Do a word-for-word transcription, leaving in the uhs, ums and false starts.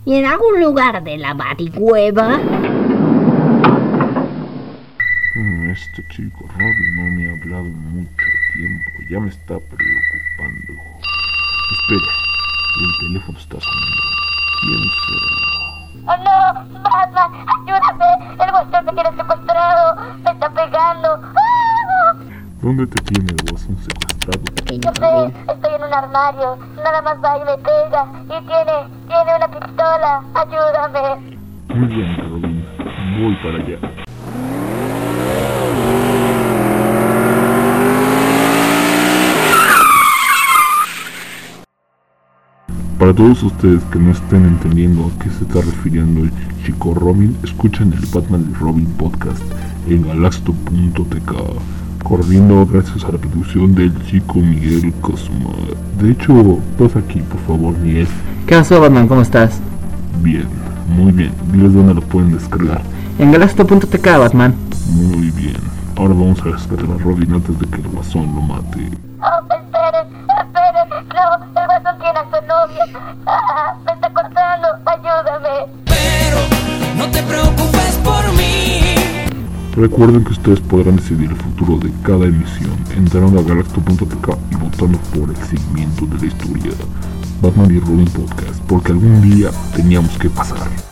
¿Y en algún lugar de la Baticueva? Este chico Robin no me ha hablado en mucho tiempo. Ya me está preocupando. Espera, el teléfono está sonando. ¿Quién será? ¡Oh no! ¡Batman! ¡Ayúdame! ¡El Guasón me quiere secuestrado! ¡Me está pegando! ¡Ah! ¿Dónde te tiene el Guasón secuestrado? No sé, estoy en un armario. Nada más va y me pega. Y tiene, tiene una pistola. ¡Ayúdame! Muy bien, Robin. Voy para allá. Para todos ustedes que no estén entendiendo a qué se está refiriendo el chico Robin, escuchen el Batman y Robin podcast en galaxto punto t k, corriendo gracias a la producción del chico Miguel Cosma. De hecho, pasa aquí, por favor, Miguel. ¿Qué pasó, Batman? ¿Cómo estás? Bien, muy bien. Diles dónde lo pueden descargar. En galaxto punto t k, Batman. Muy bien. Ahora vamos a rescatar a Robin antes de que el Guasón lo mate. ¡Oh, esperen! ¡Esperen! ¡No! ¡El Guasón tiene a su novia! ¡Ah! ¡Me está cortando! ¡Ayúdame! Pero no te preocupes por mí. Recuerden que ustedes podrán decidir el futuro de cada emisión entrando a galaxto punto t k y votando por el segmento de la historia Batman y Robin Podcast, porque algún día teníamos que pasar.